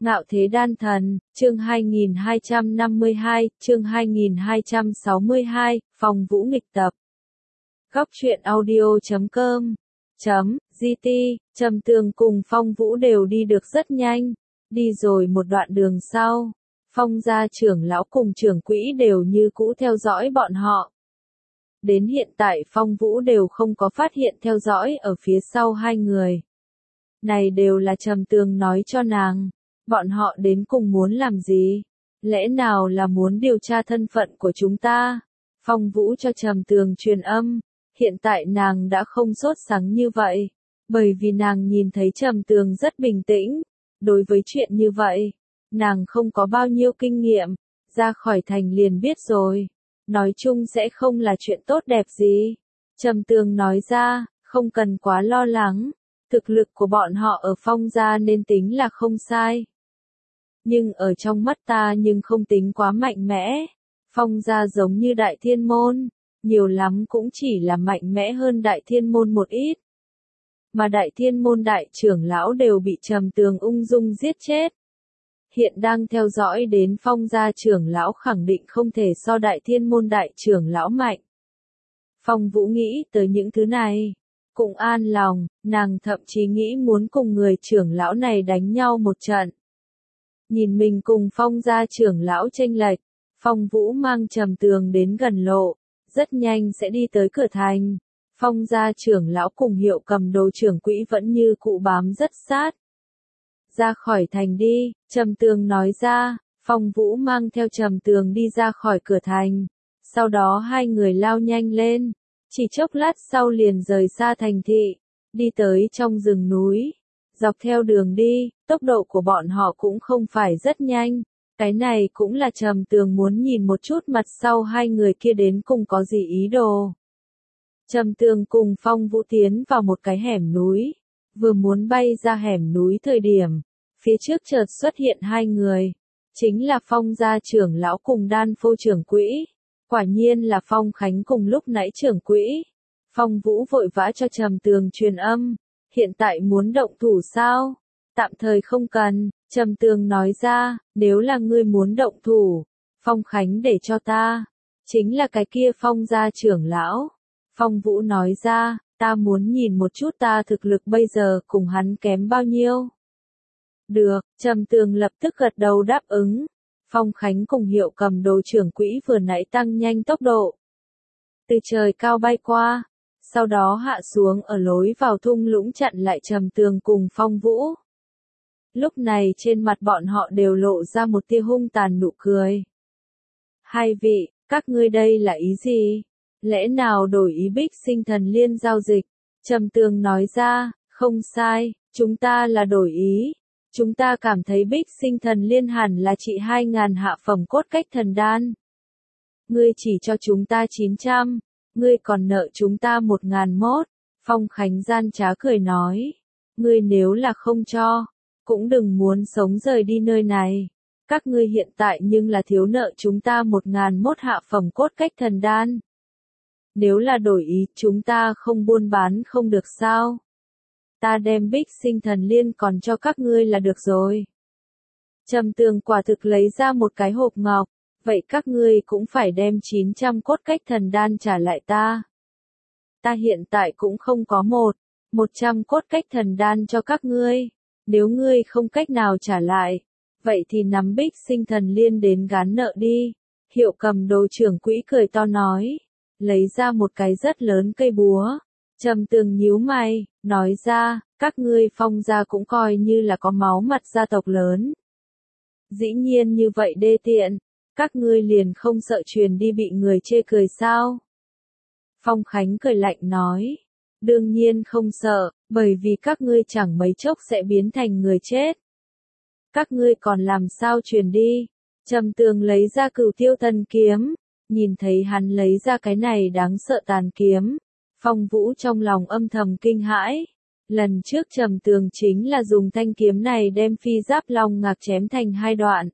Ngạo thế đan thần, chương 2252, chương 2262, Phong Vũ nghịch tập. Góc truyện audio.com GT, Trầm Tường cùng Phong Vũ đều đi được rất nhanh, đi rồi một đoạn đường sau, Phong gia trưởng lão cùng trưởng quỹ đều như cũ theo dõi bọn họ. Đến hiện tại Phong Vũ đều không có phát hiện theo dõi ở phía sau hai người. Này đều là Trầm Tường nói cho nàng. Bọn họ đến cùng muốn làm gì? Lẽ nào là muốn điều tra thân phận của chúng ta? Phong Vũ cho Trầm Tường truyền âm. Hiện tại nàng đã không sốt sắng như vậy. Bởi vì nàng nhìn thấy Trầm Tường rất bình tĩnh. Đối với chuyện như vậy, nàng không có bao nhiêu kinh nghiệm. Ra khỏi thành liền biết rồi. Nói chung sẽ không là chuyện tốt đẹp gì. Trầm Tường nói ra, không cần quá lo lắng. Thực lực của bọn họ ở Phong gia nên tính là không sai. Nhưng ở trong mắt ta nhưng không tính quá mạnh mẽ. Phong gia giống như Đại Thiên Môn, nhiều lắm cũng chỉ là mạnh mẽ hơn Đại Thiên Môn một ít. Mà Đại Thiên Môn đại trưởng lão đều bị Trầm Tường ung dung giết chết. Hiện đang theo dõi đến Phong gia trưởng lão khẳng định không thể so Đại Thiên Môn đại trưởng lão mạnh. Phong Vũ nghĩ tới những thứ này, cũng an lòng, nàng thậm chí nghĩ muốn cùng người trưởng lão này đánh nhau một trận. Nhìn mình cùng Phong gia trưởng lão chênh lệch, Phong Vũ mang Trầm Tường đến gần lộ, rất nhanh sẽ đi tới cửa thành. Phong gia trưởng lão cùng Hiệu Cầm Đồ trưởng quỹ vẫn như cụ bám rất sát. Ra khỏi thành đi, Trầm Tường nói ra, Phong Vũ mang theo Trầm Tường đi ra khỏi cửa thành. Sau đó hai người lao nhanh lên, chỉ chốc lát sau liền rời xa thành thị, đi tới trong rừng núi. Dọc theo đường đi, tốc độ của bọn họ cũng không phải rất nhanh. Cái này cũng là Trầm Tường muốn nhìn một chút mặt sau hai người kia đến cùng có gì ý đồ. Trầm Tường cùng Phong Vũ tiến vào một cái hẻm núi. Vừa muốn bay ra hẻm núi thời điểm, phía trước chợt xuất hiện hai người. Chính là Phong gia trưởng lão cùng Đan Phô trưởng quỹ. Quả nhiên là Phong Khánh cùng lúc nãy trưởng quỹ. Phong Vũ vội vã cho Trầm Tường truyền âm. Hiện tại muốn động thủ sao? Tạm thời không cần, Trầm Tường nói ra, nếu là ngươi muốn động thủ, Phong Khánh để cho ta. Chính là cái kia Phong gia trưởng lão. Phong Vũ nói ra, ta muốn nhìn một chút ta thực lực bây giờ cùng hắn kém bao nhiêu. Được, Trầm Tường lập tức gật đầu đáp ứng. Phong Khánh cùng Hiệu Cầm Đồ trưởng quỹ vừa nãy tăng nhanh tốc độ. Từ trời cao bay qua. Sau đó hạ xuống ở lối vào thung lũng chặn lại Trầm Tường cùng Phong Vũ. Lúc này trên mặt bọn họ đều lộ ra một tia hung tàn nụ cười. Hai vị, các ngươi đây là ý gì? Lẽ nào đổi ý Bích Sinh Thần Liên giao dịch? Trầm Tường nói ra, không sai, chúng ta là đổi ý. Chúng ta cảm thấy Bích Sinh Thần Liên hẳn là trị 2.000 hạ phẩm cốt cách thần đan. Ngươi chỉ cho chúng ta 900. Ngươi còn nợ chúng ta 1.001, Phong Khánh gian trá cười nói. Ngươi nếu là không cho, cũng đừng muốn sống rời đi nơi này. Các ngươi hiện tại nhưng là thiếu nợ chúng ta 1.001 hạ phẩm cốt cách thần đan. Nếu là đổi ý, chúng ta không buôn bán không được sao? Ta đem Bích Sinh Thần Liên còn cho các ngươi là được rồi. Trầm Tường quả thực lấy ra một cái hộp ngọc. Vậy các ngươi cũng phải đem 900 cốt cách thần đan trả lại ta. Ta hiện tại cũng không có 100 cốt cách thần đan cho các ngươi. Nếu ngươi không cách nào trả lại, vậy thì nắm Bích Sinh Thần Liên đến gán nợ đi. Hiệu Cầm Đồ trưởng quỹ cười to nói. Lấy ra một cái rất lớn cây búa. Trầm Tường nhíu mày, nói ra, các ngươi Phong gia cũng coi như là có máu mặt gia tộc lớn. Dĩ nhiên như vậy đê tiện. Các ngươi liền không sợ truyền đi bị người chê cười sao? Phong Khánh cười lạnh nói. Đương nhiên không sợ, bởi vì các ngươi chẳng mấy chốc sẽ biến thành người chết. Các ngươi còn làm sao truyền đi? Trầm Tường lấy ra Cửu Tiêu Thần kiếm. Nhìn thấy hắn lấy ra cái này đáng sợ tàn kiếm. Phong Vũ trong lòng âm thầm kinh hãi. Lần trước Trầm Tường chính là dùng thanh kiếm này đem Phi Giáp Long Ngạc chém thành hai đoạn.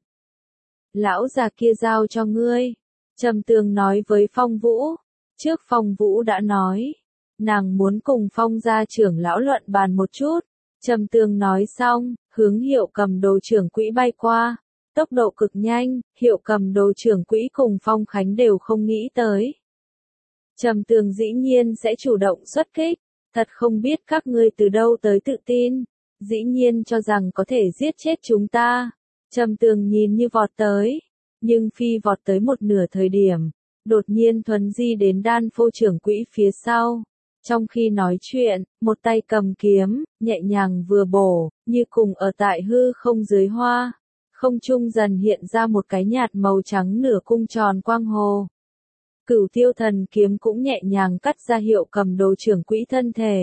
Lão già kia giao cho ngươi. Trầm Tường nói với Phong Vũ. Trước Phong Vũ đã nói. Nàng muốn cùng Phong gia trưởng lão luận bàn một chút. Trầm Tường nói xong, hướng Hiệu Cầm Đồ trưởng quỹ bay qua. Tốc độ cực nhanh, Hiệu Cầm Đồ trưởng quỹ cùng Phong Khánh đều không nghĩ tới. Trầm Tường dĩ nhiên sẽ chủ động xuất kích, thật không biết các ngươi từ đâu tới tự tin, dĩ nhiên cho rằng có thể giết chết chúng ta. Trầm Tường nhìn như vọt tới, nhưng phi vọt tới một nửa thời điểm, đột nhiên thuấn di đến Đan Phô trưởng quỹ phía sau. Trong khi nói chuyện, một tay cầm kiếm, nhẹ nhàng vừa bổ, như cùng ở tại hư không dưới hoa. Không trung dần hiện ra một cái nhạt màu trắng nửa cung tròn quang hồ. Cửu Tiêu Thần kiếm cũng nhẹ nhàng cắt ra Hiệu Cầm Đồ trưởng quỹ thân thể.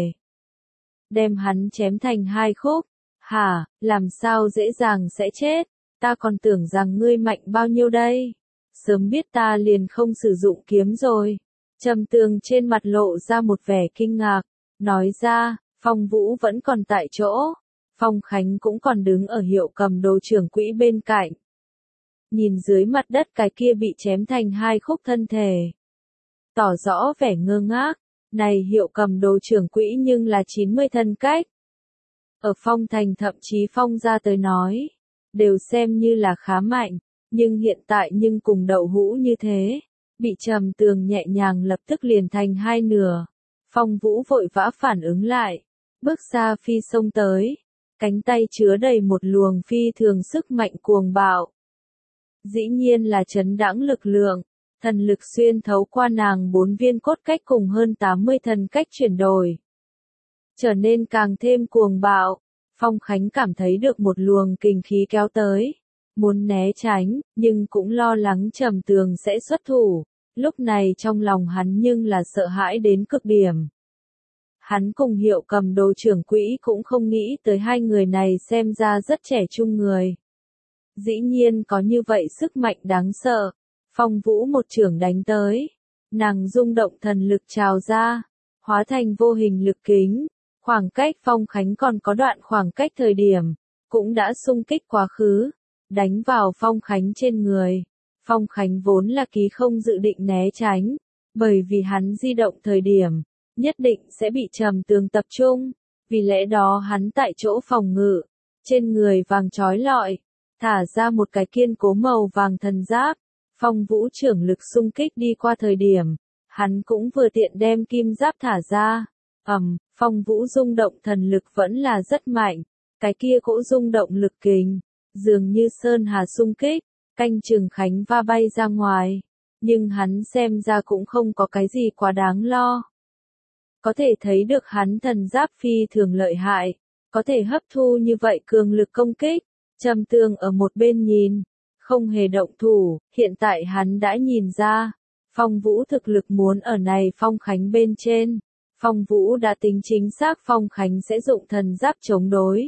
Đem hắn chém thành hai khúc. Hả, làm sao dễ dàng sẽ chết, ta còn tưởng rằng ngươi mạnh bao nhiêu đây. Sớm biết ta liền không sử dụng kiếm rồi. Trầm Tường trên mặt lộ ra một vẻ kinh ngạc, nói ra, Phong Vũ vẫn còn tại chỗ. Phong Khánh cũng còn đứng ở Hiệu Cầm Đồ trưởng quỹ bên cạnh. Nhìn dưới mặt đất cái kia bị chém thành hai khúc thân thể. Tỏ rõ vẻ ngơ ngác, này Hiệu Cầm Đồ trưởng quỹ nhưng là 90 thân cách. Ở Phong Thành thậm chí Phong gia tới nói, đều xem như là khá mạnh, nhưng hiện tại nhưng cùng đậu hũ như thế, bị Trầm Tường nhẹ nhàng lập tức liền thành hai nửa. Phong Vũ vội vã phản ứng lại, bước ra phi xông tới, cánh tay chứa đầy một luồng phi thường sức mạnh cuồng bạo. Dĩ nhiên là chấn đãng lực lượng, thần lực xuyên thấu qua nàng 4 viên cốt cách cùng hơn 80 thần cách chuyển đổi. Trở nên càng thêm cuồng bạo, Phong Khánh cảm thấy được một luồng kình khí kéo tới, muốn né tránh, nhưng cũng lo lắng Trầm Tường sẽ xuất thủ, lúc này trong lòng hắn nhưng là sợ hãi đến cực điểm. Hắn cùng Hiệu Cầm Đồ trưởng quỹ cũng không nghĩ tới hai người này xem ra rất trẻ trung người. Dĩ nhiên có như vậy sức mạnh đáng sợ. Phong Vũ một chưởng đánh tới, nàng rung động thần lực trào ra, hóa thành vô hình lực kính, khoảng cách Phong Khánh còn có đoạn khoảng cách thời điểm, cũng đã xung kích quá khứ, đánh vào Phong Khánh trên người. Phong Khánh vốn là ký không dự định né tránh, bởi vì hắn di động thời điểm, nhất định sẽ bị Trầm Tường tập trung, vì lẽ đó hắn tại chỗ phòng ngự, trên người vàng trói lọi, thả ra một cái kiên cố màu vàng thần giáp. Phong Vũ trưởng lực xung kích đi qua thời điểm, hắn cũng vừa tiện đem kim giáp thả ra. Phong Vũ rung động thần lực vẫn là rất mạnh, cái kia cỗ rung động lực kình, dường như sơn hà xung kích, canh chừng Khánh va bay ra ngoài, nhưng hắn xem ra cũng không có cái gì quá đáng lo. Có thể thấy được hắn thần giáp phi thường lợi hại, có thể hấp thu như vậy cường lực công kích. Trầm Tường ở một bên nhìn, không hề động thủ, hiện tại hắn đã nhìn ra, Phong Vũ thực lực muốn ở này Phong Khánh bên trên. Phong Vũ đã tính chính xác Phong Khánh sẽ dụng thần giáp chống đối.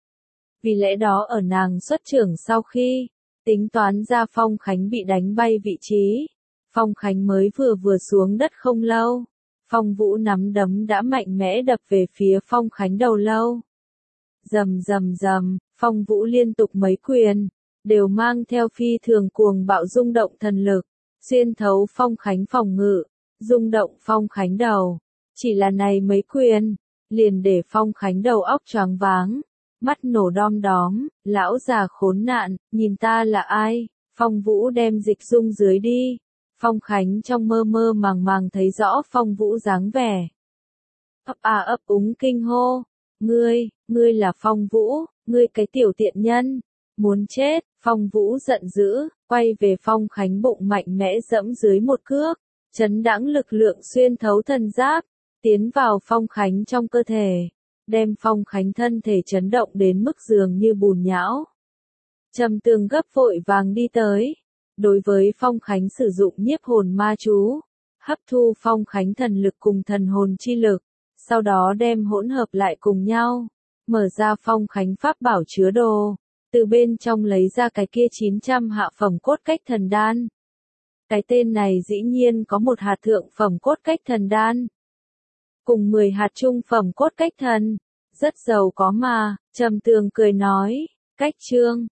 Vì lẽ đó ở nàng xuất trưởng sau khi, tính toán ra Phong Khánh bị đánh bay vị trí, Phong Khánh mới vừa xuống đất không lâu. Phong Vũ nắm đấm đã mạnh mẽ đập về phía Phong Khánh đầu lâu. Rầm rầm rầm, Phong Vũ liên tục mấy quyền, đều mang theo phi thường cuồng bạo rung động thần lực, xuyên thấu Phong Khánh phòng ngự, rung động Phong Khánh đầu. Chỉ là này mấy quyền, liền để Phong Khánh đầu óc choáng váng, mắt nổ đom đóm, lão già khốn nạn, nhìn ta là ai? Phong Vũ đem dịch dung dưới đi. Phong Khánh trong mơ mơ màng màng thấy rõ Phong Vũ dáng vẻ. Ấp úng kinh hô, ngươi là Phong Vũ, ngươi cái tiểu tiện nhân, muốn chết. Phong Vũ giận dữ, quay về Phong Khánh bụng mạnh mẽ dẫm dưới một cước, chấn đãng lực lượng xuyên thấu thần giáp, tiến vào Phong Khánh trong cơ thể, đem Phong Khánh thân thể chấn động đến mức dường như bùn nhão. Trầm Tường gấp vội vàng đi tới, đối với Phong Khánh sử dụng nhiếp hồn ma chú, hấp thu Phong Khánh thần lực cùng thần hồn chi lực, sau đó đem hỗn hợp lại cùng nhau, mở ra Phong Khánh pháp bảo chứa đồ, từ bên trong lấy ra cái kia 900 hạ phẩm cốt cách thần đan. Cái tên này dĩ nhiên có một hạt thượng phẩm cốt cách thần đan, cùng 10 hạt trung phẩm cốt cách thần, rất giàu có mà. Trầm Tường cười nói, cách chương